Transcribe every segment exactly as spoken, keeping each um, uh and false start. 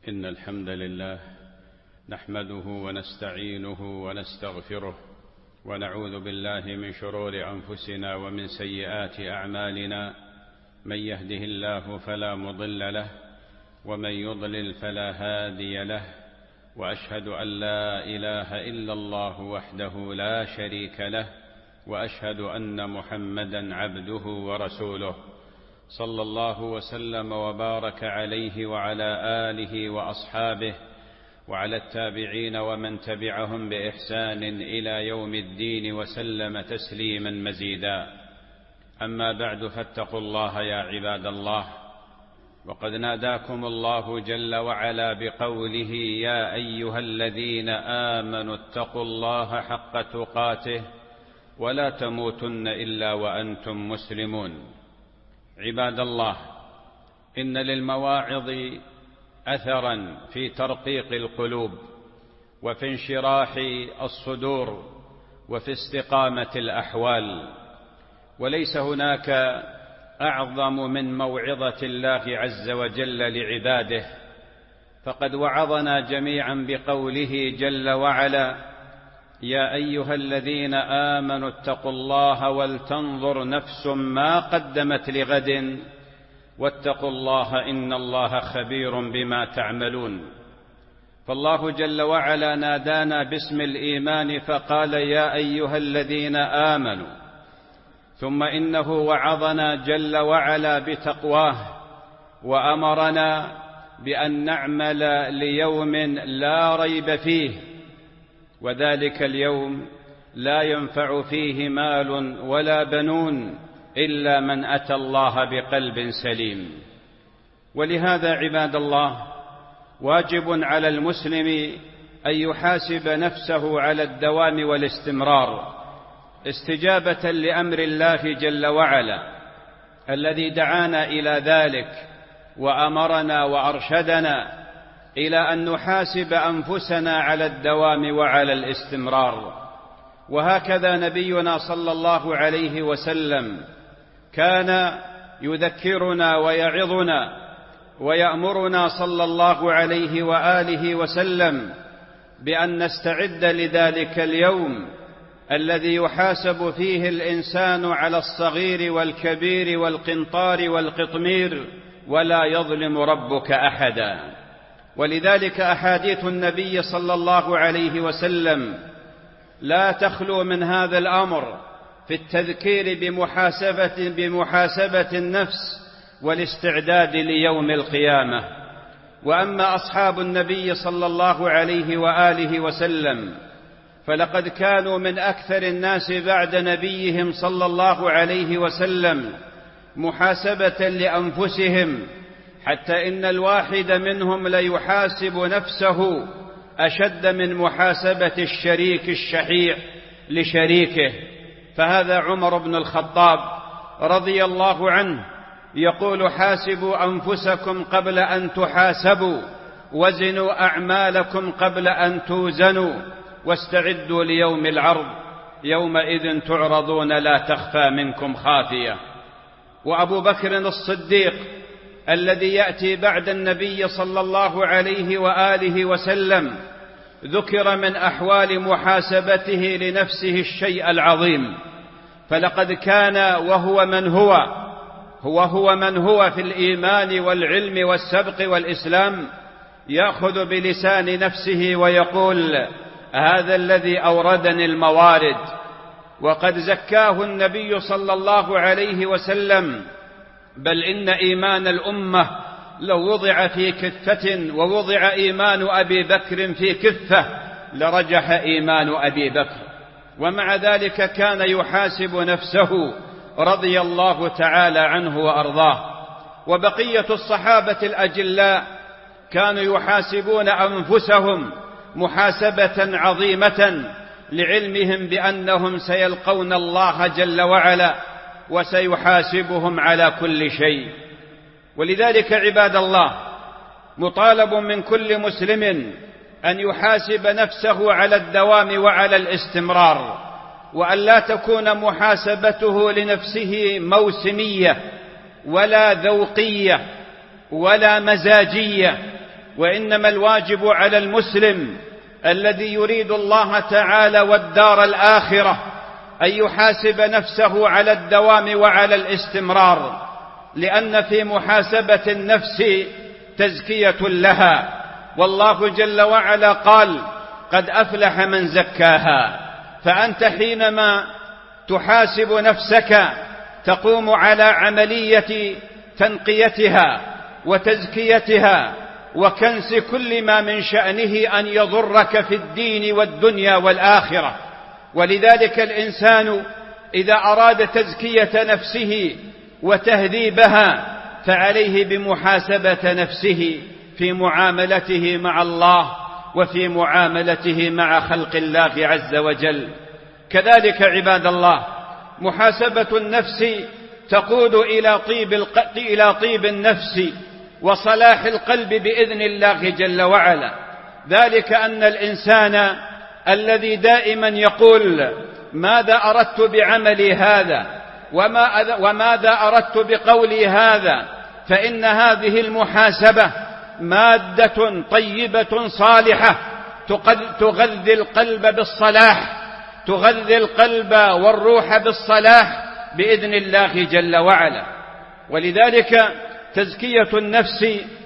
إن الحمد لله نحمده ونستعينه ونستغفره ونعوذ بالله من شرور أنفسنا ومن سيئات أعمالنا، من يهده الله فلا مضل له ومن يضلل فلا هادي له، وأشهد أن لا إله إلا الله وحده لا شريك له، وأشهد أن محمدا عبده ورسوله، صلى الله وسلم وبارك عليه وعلى آله وأصحابه وعلى التابعين ومن تبعهم بإحسان إلى يوم الدين وسلم تسليما مزيدا. أما بعد، فاتقوا الله يا عباد الله، وقد ناداكم الله جل وعلا بقوله: يا أيها الذين آمنوا اتقوا الله حق تقاته ولا تموتن إلا وأنتم مسلمون. عباد الله، إن للمواعظ أثرا في ترقيق القلوب وفي انشراح الصدور وفي استقامة الأحوال، وليس هناك أعظم من موعظة الله عز وجل لعباده، فقد وعظنا جميعا بقوله جل وعلا: يا أيها الذين آمنوا اتقوا الله ولتنظر نفس ما قدمت لغد واتقوا الله إن الله خبير بما تعملون. فالله جل وعلا نادانا باسم الإيمان فقال: يا أيها الذين آمنوا، ثم إنه وعظنا جل وعلا بتقواه وأمرنا بأن نعمل ليوم لا ريب فيه، وذلك اليوم لا ينفع فيه مال ولا بنون إلا من أتى الله بقلب سليم. ولهذا عباد الله، واجب على المسلم أن يحاسب نفسه على الدوام والاستمرار، استجابة لأمر الله جل وعلا الذي دعانا إلى ذلك وأمرنا وأرشدنا إلى أن نحاسب أنفسنا على الدوام وعلى الاستمرار. وهكذا نبينا صلى الله عليه وسلم كان يذكرنا ويعظنا ويأمرنا صلى الله عليه وآله وسلم بأن نستعد لذلك اليوم الذي يحاسب فيه الإنسان على الصغير والكبير والقنطار والقطمير، ولا يظلم ربك أحدا. ولذلك أحاديث النبي صلى الله عليه وسلم لا تخلو من هذا الأمر في التذكير بمحاسبة, بمحاسبة النفس والاستعداد ليوم القيامة. وأما أصحاب النبي صلى الله عليه وآله وسلم فلقد كانوا من أكثر الناس بعد نبيهم صلى الله عليه وسلم محاسبة لأنفسهم، حتى إن الواحد منهم ليحاسب نفسه أشد من محاسبة الشريك الشحيح لشريكه. فهذا عمر بن الخطاب رضي الله عنه يقول: حاسبوا أنفسكم قبل أن تحاسبوا، وزنوا أعمالكم قبل أن توزنوا، واستعدوا ليوم العرض، يومئذ تعرضون لا تخفى منكم خافية. وأبو بكر الصديق الذي يأتي بعد النبي صلى الله عليه وآله وسلم ذكر من أحوال محاسبته لنفسه الشيء العظيم، فلقد كان وهو من هو هو هو من هو في الإيمان والعلم والسبق والإسلام يأخذ بلسان نفسه ويقول: هذا الذي أوردني الموارد. وقد زكاه النبي صلى الله عليه وسلم: بل إن إيمان الأمة لو وضع في كفة ووضع إيمان أبي بكر في كفة لرجح إيمان أبي بكر. ومع ذلك كان يحاسب نفسه رضي الله تعالى عنه وأرضاه. وبقية الصحابة الأجلاء كانوا يحاسبون أنفسهم محاسبة عظيمة لعلمهم بأنهم سيلقون الله جل وعلا وسيحاسبهم على كل شيء. ولذلك عباد الله، مطالب من كل مسلم أن يحاسب نفسه على الدوام وعلى الاستمرار، وأن لا تكون محاسبته لنفسه موسمية ولا ذوقية ولا مزاجية، وإنما الواجب على المسلم الذي يريد الله تعالى والدار الآخرة أن يحاسب نفسه على الدوام وعلى الاستمرار، لأن في محاسبة النفس تزكية لها، والله جل وعلا قال: قد أفلح من زكاها. فأنت حينما تحاسب نفسك تقوم على عملية تنقيتها وتزكيتها وكنس كل ما من شأنه أن يضرك في الدين والدنيا والآخرة. ولذلك الإنسان إذا أراد تزكية نفسه وتهذيبها فعليه بمحاسبة نفسه في معاملته مع الله وفي معاملته مع خلق الله عز وجل. كذلك عباد الله محاسبة النفس تقود إلى طيب, الق... إلى طيب النفس وصلاح القلب بإذن الله جل وعلا. ذلك أن الإنسان الذي دائما يقول: ماذا أردت بعملي هذا وما وماذا أردت بقولي هذا، فإن هذه المحاسبة مادة طيبة صالحة تغذي القلب بالصلاح، تغذي القلب والروح بالصلاح بإذن الله جل وعلا. ولذلك تزكية النفس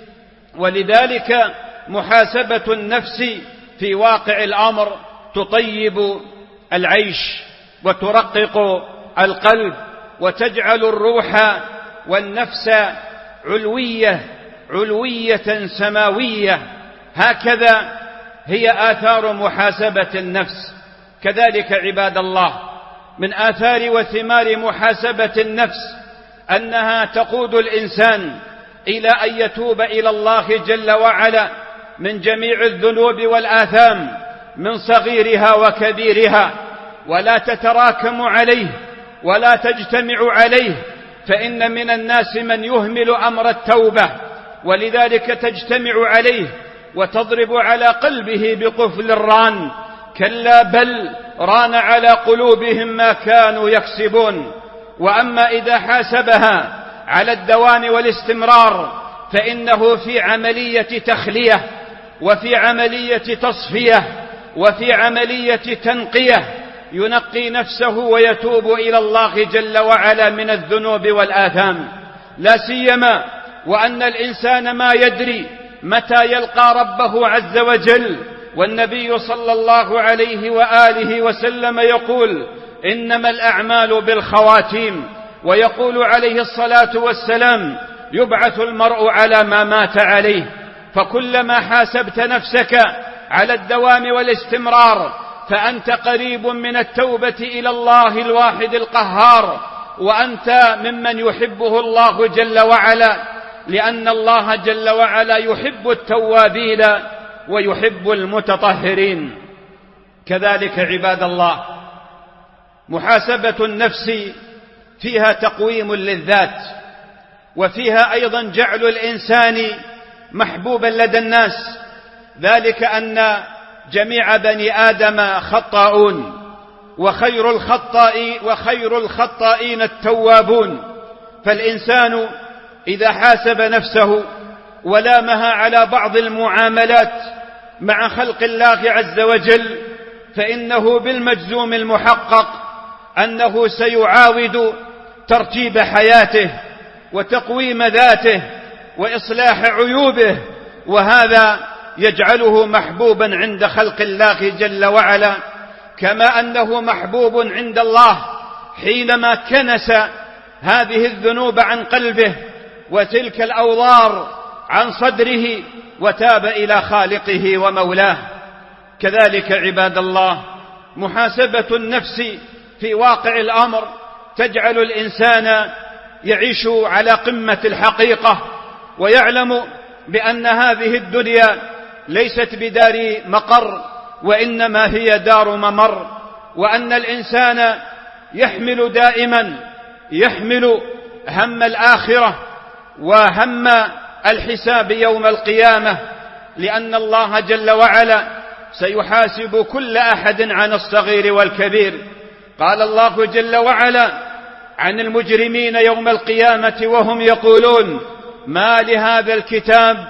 ولذلك محاسبة النفس في واقع الأمر تطيب العيش وترقق القلب وتجعل الروح والنفس علوية علوية سماوية. هكذا هي آثار محاسبة النفس. كذلك عباد الله من آثار وثمار محاسبة النفس أنها تقود الإنسان إلى أن يتوب إلى الله جل وعلا من جميع الذنوب والآثام من صغيرها وكبيرها، ولا تتراكم عليه ولا تجتمع عليه، فإن من الناس من يهمل أمر التوبة ولذلك تجتمع عليه وتضرب على قلبه بقفل الران. كلا بل ران على قلوبهم ما كانوا يكسبون. وأما إذا حاسبها على الدوام والاستمرار فإنه في عملية تخلية وفي عملية تصفية وفي عملية تنقية، ينقي نفسه ويتوب إلى الله جل وعلا من الذنوب والآثام. لا سيما وأن الإنسان ما يدري متى يلقى ربه عز وجل، والنبي صلى الله عليه وآله وسلم يقول: إنما الأعمال بالخواتيم. ويقول عليه الصلاة والسلام: يبعث المرء على ما مات عليه. فكلما حاسبت نفسك على الدوام والاستمرار فأنت قريب من التوبة إلى الله الواحد القهار، وأنت ممن يحبه الله جل وعلا، لأن الله جل وعلا يحب التوابين ويحب المتطهرين. كذلك عباد الله محاسبة النفس فيها تقويم للذات، وفيها أيضا جعل الإنسان محبوبا لدى الناس. ذلك أن جميع بني آدم خطاؤون، وخير الخطائين وخير الخطائين التوابون. فالإنسان إذا حاسب نفسه ولامها على بعض المعاملات مع خلق الله عز وجل فإنه بالمجزوم المحقق أنه سيعاود ترتيب حياته وتقويم ذاته وإصلاح عيوبه، وهذا يجعله محبوبا عند خلق الله جل وعلا، كما أنه محبوب عند الله حينما كنس هذه الذنوب عن قلبه وتلك الأوضار عن صدره وتاب إلى خالقه ومولاه. كذلك عباد الله محاسبة النفس في واقع الأمر تجعل الإنسان يعيش على قمة الحقيقة، ويعلم بأن هذه الدنيا ليست بدار مقر وإنما هي دار ممر، وأن الإنسان يحمل دائما يحمل هم الآخرة وهم الحساب يوم القيامة، لأن الله جل وعلا سيحاسب كل أحد عن الصغير والكبير. قال الله جل وعلا عن المجرمين يوم القيامة وهم يقولون: ما لهذا الكتاب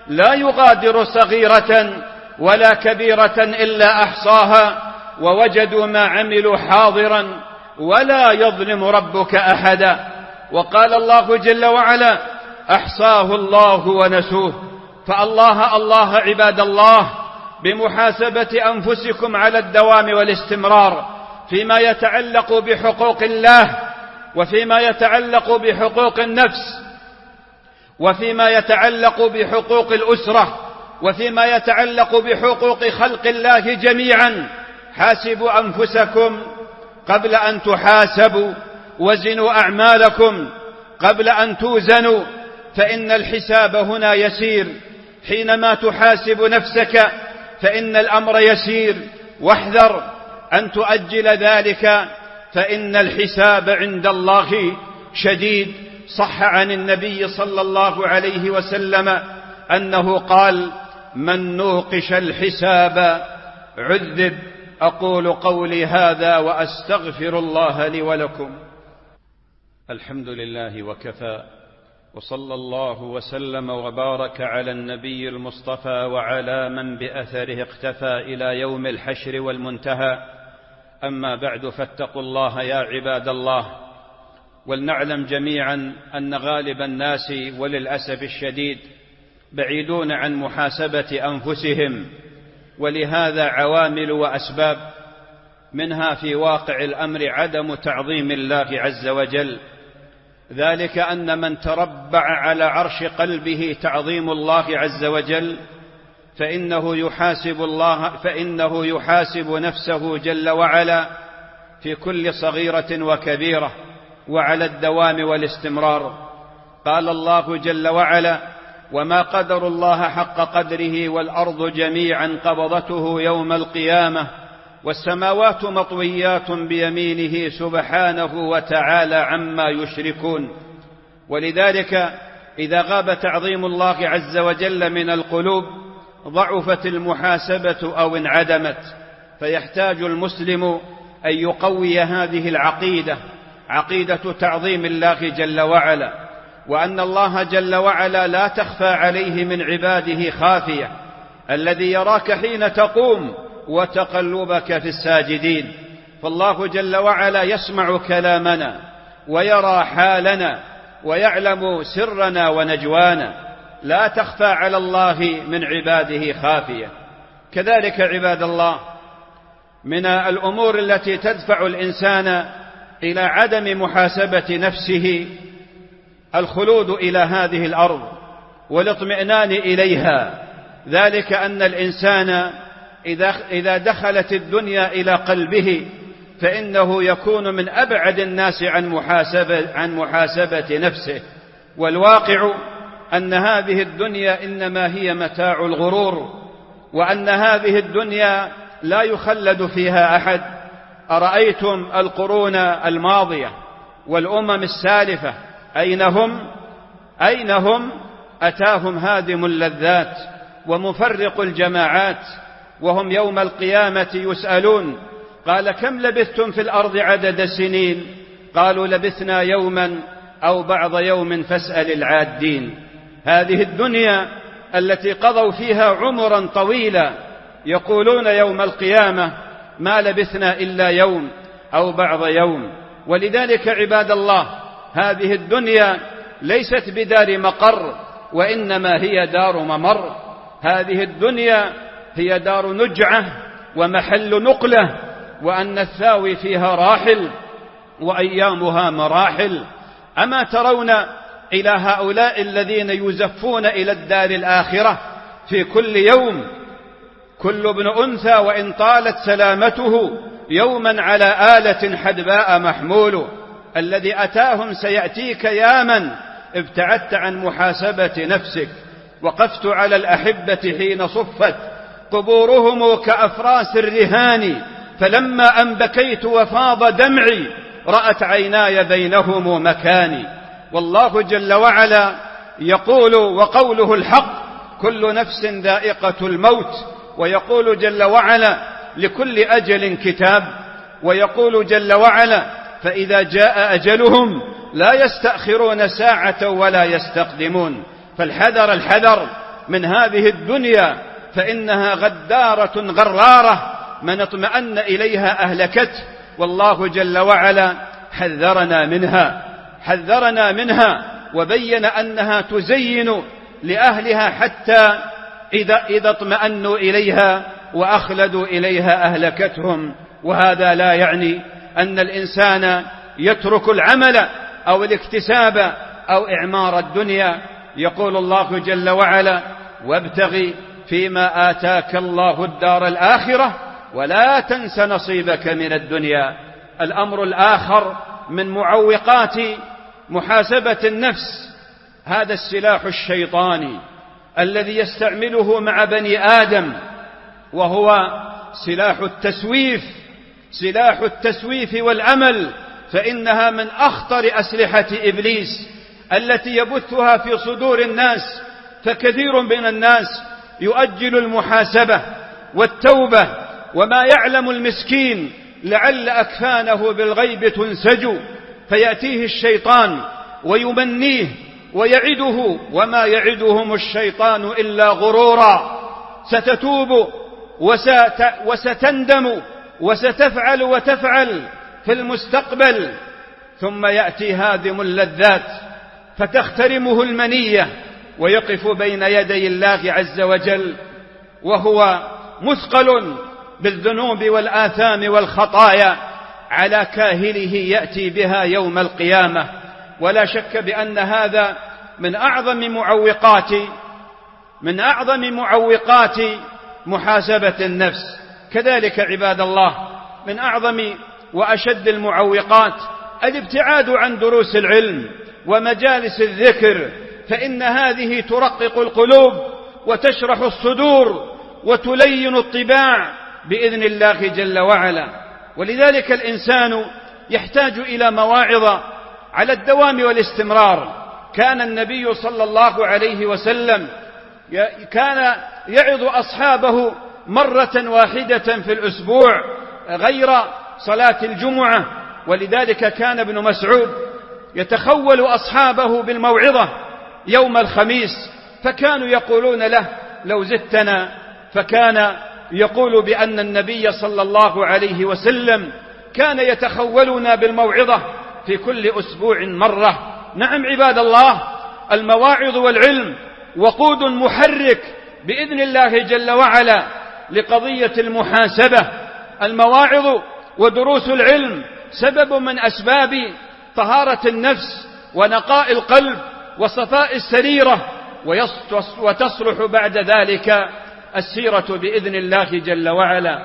لا يغادر صغيرة ولا كبيرة إلا أحصاها ووجدوا ما عملوا حاضرا ولا يظلم ربك أحدا. وقال الله جل وعلا: أحصاه الله ونسوه. فالله الله عباد الله بمحاسبة أنفسكم على الدوام والاستمرار فيما يتعلق بحقوق الله، وفيما يتعلق بحقوق النفس، وفيما يتعلق بحقوق الأسرة، وفيما يتعلق بحقوق خلق الله جميعا. حاسبوا أنفسكم قبل أن تحاسبوا، وزنوا أعمالكم قبل أن توزنوا، فإن الحساب هنا يسير. حينما تحاسب نفسك فإن الأمر يسير، واحذر أن تؤجل ذلك، فإن الحساب عند الله شديد. صح عن النبي صلى الله عليه وسلم أنه قال: من نوقش الحساب عذب. أقول قولي هذا وأستغفر الله لي ولكم. الحمد لله وكفى، وصلى الله وسلم وبارك على النبي المصطفى وعلى من بأثره اقتفى إلى يوم الحشر والمنتهى. أما بعد، فاتقوا الله يا عباد الله، ولنعلم جميعا أن غالب الناس وللأسف الشديد بعيدون عن محاسبة أنفسهم، ولهذا عوامل وأسباب، منها في واقع الأمر عدم تعظيم الله عز وجل، ذلك أن من تربع على عرش قلبه تعظيم الله عز وجل فإنه يحاسب الله فإنه يحاسب نفسه جل وعلا في كل صغيرة وكبيرة وعلى الدوام والاستمرار. قال الله جل وعلا: وما قدر الله حق قدره والأرض جميعا قبضته يوم القيامة والسماوات مطويات بيمينه سبحانه وتعالى عما يشركون. ولذلك إذا غاب تعظيم الله عز وجل من القلوب ضعفت المحاسبة أو انعدمت، فيحتاج المسلم أن يقوي هذه العقيدة، عقيدة تعظيم الله جل وعلا، وأن الله جل وعلا لا تخفى عليه من عباده خافية، الذي يراك حين تقوم وتقلبك في الساجدين. فالله جل وعلا يسمع كلامنا ويرى حالنا ويعلم سرنا ونجوانا، لا تخفى على الله من عباده خافية. كذلك عباد الله، من الأمور التي تدفع الإنسان إلى عدم محاسبة نفسه الخلود إلى هذه الأرض والاطمئنان إليها، ذلك أن الإنسان إذا دخلت الدنيا إلى قلبه فإنه يكون من أبعد الناس عن محاسبة, عن محاسبة نفسه. والواقع أن هذه الدنيا إنما هي متاع الغرور، وأن هذه الدنيا لا يخلد فيها أحد. أرأيتم القرون الماضية والأمم السالفة أين هم؟ أين هم؟ أتاهم هادم اللذات ومفرق الجماعات، وهم يوم القيامة يسألون: قال كم لبثتم في الأرض عدد سنين؟ قالوا لبثنا يوما أو بعض يوم فاسأل العادين. هذه الدنيا التي قضوا فيها عمرا طويلا يقولون يوم القيامة ما لبثنا إلا يوم أو بعض يوم. ولذلك عباد الله، هذه الدنيا ليست بدار مقر، وإنما هي دار ممر. هذه الدنيا هي دار نجعة ومحل نقلة، وأن الثاوي فيها راحل وأيامها مراحل. أما ترون إلى هؤلاء الذين يزفون إلى الدار الآخرة في كل يوم؟ كل ابن أنثى وإن طالت سلامته يوما على آلة حدباء محمول. الذي أتاهم سيأتيك يا من ابتعدت عن محاسبة نفسك. وقفت على الأحبة حين صفت قبورهم كأفراس الرهان، فلما أن بكيت وفاض دمعي رأت عيناي بينهم مكاني. والله جل وعلا يقول وقوله الحق: كل نفس ذائقة الموت. ويقول جل وعلا: لكل أجل كتاب. ويقول جل وعلا: فإذا جاء أجلهم لا يستأخرون ساعة ولا يستقدمون. فالحذر الحذر من هذه الدنيا فإنها غدارة غرارة، من اطمأن إليها أهلكته، والله جل وعلا حذرنا منها حذرنا منها وبين أنها تزين لأهلها حتى إذا, إذا اطمأنوا إليها وأخلدوا إليها أهلكتهم. وهذا لا يعني أن الإنسان يترك العمل أو الاكتساب أو إعمار الدنيا. يقول الله جل وعلا: وابتغ فيما آتاك الله الدار الآخرة ولا تنس نصيبك من الدنيا. الأمر الآخر من معوقات محاسبة النفس هذا السلاح الشيطاني الذي يستعمله مع بني آدم، وهو سلاح التسويف سلاح التسويف والأمل، فإنها من أخطر أسلحة إبليس التي يبثها في صدور الناس. فكثير من الناس يؤجل المحاسبة والتوبة، وما يعلم المسكين لعل أكفانه بالغيب تنسج، فيأتيه الشيطان ويمنيه ويعده، وما يعدهم الشيطان إلا غرورا. ستتوب وست وستندم وستفعل وتفعل في المستقبل، ثم يأتي هادم اللذات فتخترمه المنية ويقف بين يدي الله عز وجل وهو مثقل بالذنوب والآثام والخطايا، على كاهله يأتي بها يوم القيامة. ولا شك بأن هذا من أعظم معوقات من أعظم معوقات محاسبة النفس. كذلك عباد الله، من أعظم وأشد المعوقات الابتعاد عن دروس العلم ومجالس الذكر، فإن هذه ترقق القلوب وتشرح الصدور وتلين الطباع بإذن الله جل وعلا. ولذلك الإنسان يحتاج إلى مواعظ على الدوام والاستمرار. كان النبي صلى الله عليه وسلم كان يعظ أصحابه مرة واحدة في الأسبوع غير صلاة الجمعة، ولذلك كان ابن مسعود يتخول أصحابه بالموعظة يوم الخميس، فكانوا يقولون له: لو زدتنا. فكان يقول بأن النبي صلى الله عليه وسلم كان يتخولنا بالموعظة في كل أسبوع مرة. نعم عباد الله، المواعظ والعلم وقود محرك بإذن الله جل وعلا لقضية المحاسبة. المواعظ ودروس العلم سبب من أسباب طهارة النفس ونقاء القلب وصفاء السريرة، وتصلح بعد ذلك السيرة بإذن الله جل وعلا.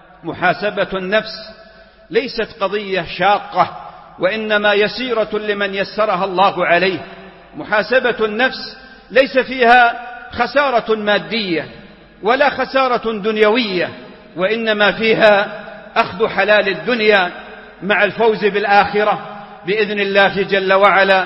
محاسبة النفس ليست قضية شاقة، وإنما يسيرة لمن يسرها الله عليه. محاسبة النفس ليس فيها خسارة مادية ولا خسارة دنيوية، وإنما فيها أخذ حلال الدنيا مع الفوز بالآخرة بإذن الله جل وعلا.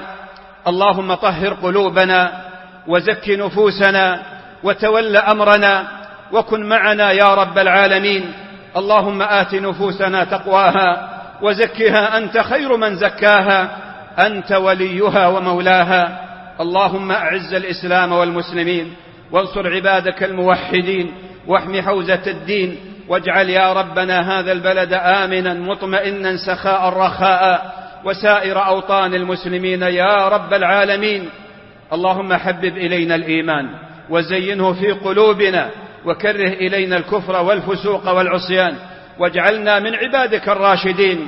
اللهم طهر قلوبنا وزك نفوسنا وتول أمرنا وكن معنا يا رب العالمين. اللهم آت نفوسنا تقواها وزكها أنت خير من زكاها، أنت وليها ومولاها. اللهم أعز الإسلام والمسلمين وانصر عبادك الموحدين واحم حوزة الدين، واجعل يا ربنا هذا البلد آمنا مطمئنا سخاء رخاء، وسائر أوطان المسلمين يا رب العالمين. اللهم حبب إلينا الإيمان وزينه في قلوبنا، وكره إلينا الكفر والفسوق والعصيان، واجعلنا من عبادك الراشدين.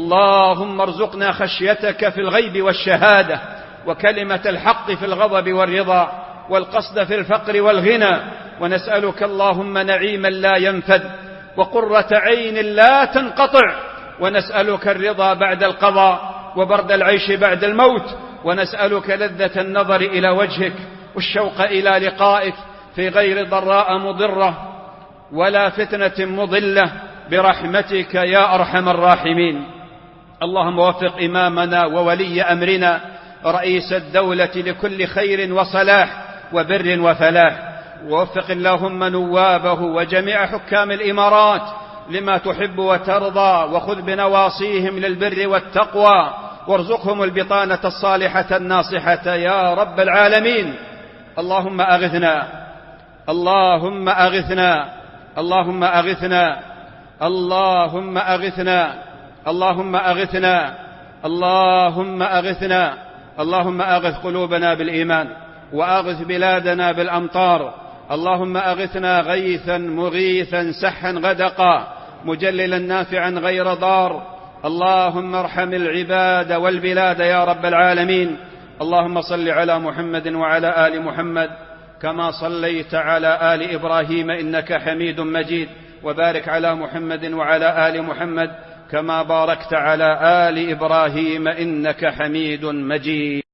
اللهم ارزقنا خشيتك في الغيب والشهادة، وكلمة الحق في الغضب والرضا، والقصد في الفقر والغنى. ونسألك اللهم نعيما لا ينفد وقرة عين لا تنقطع، ونسألك الرضا بعد القضاء وبرد العيش بعد الموت، ونسألك لذة النظر إلى وجهك والشوق إلى لقائك في غير ضراء مضرة ولا فتنة مضلة برحمتك يا أرحم الراحمين. اللهم وفق إمامنا وولي أمرنا رئيس الدولة لكل خير وصلاح وبر وفلاح، ووفق اللهم نوابه وجميع حكام الإمارات لما تحب وترضى، وخذ بنواصيهم للبر والتقوى، وارزقهم البطانة الصالحة الناصحة يا رب العالمين. اللهم أغثنا اللهم أغثنا اللهم أغثنا اللهم أغثنا اللهم أغثنا اللهم أغثنا اللهم أغث قلوبنا بالإيمان وأغث بلادنا بالأمطار. اللهم أغثنا غيثا مغيثا سحا غدقا مجللا نافعا غير ضار. اللهم ارحم العباد والبلاد يا رب العالمين. اللهم صل على محمد وعلى آل محمد كما صليت على آل إبراهيم إنك حميد مجيد، وبارك على محمد وعلى آل محمد كما باركت على آل إبراهيم إنك حميد مجيد.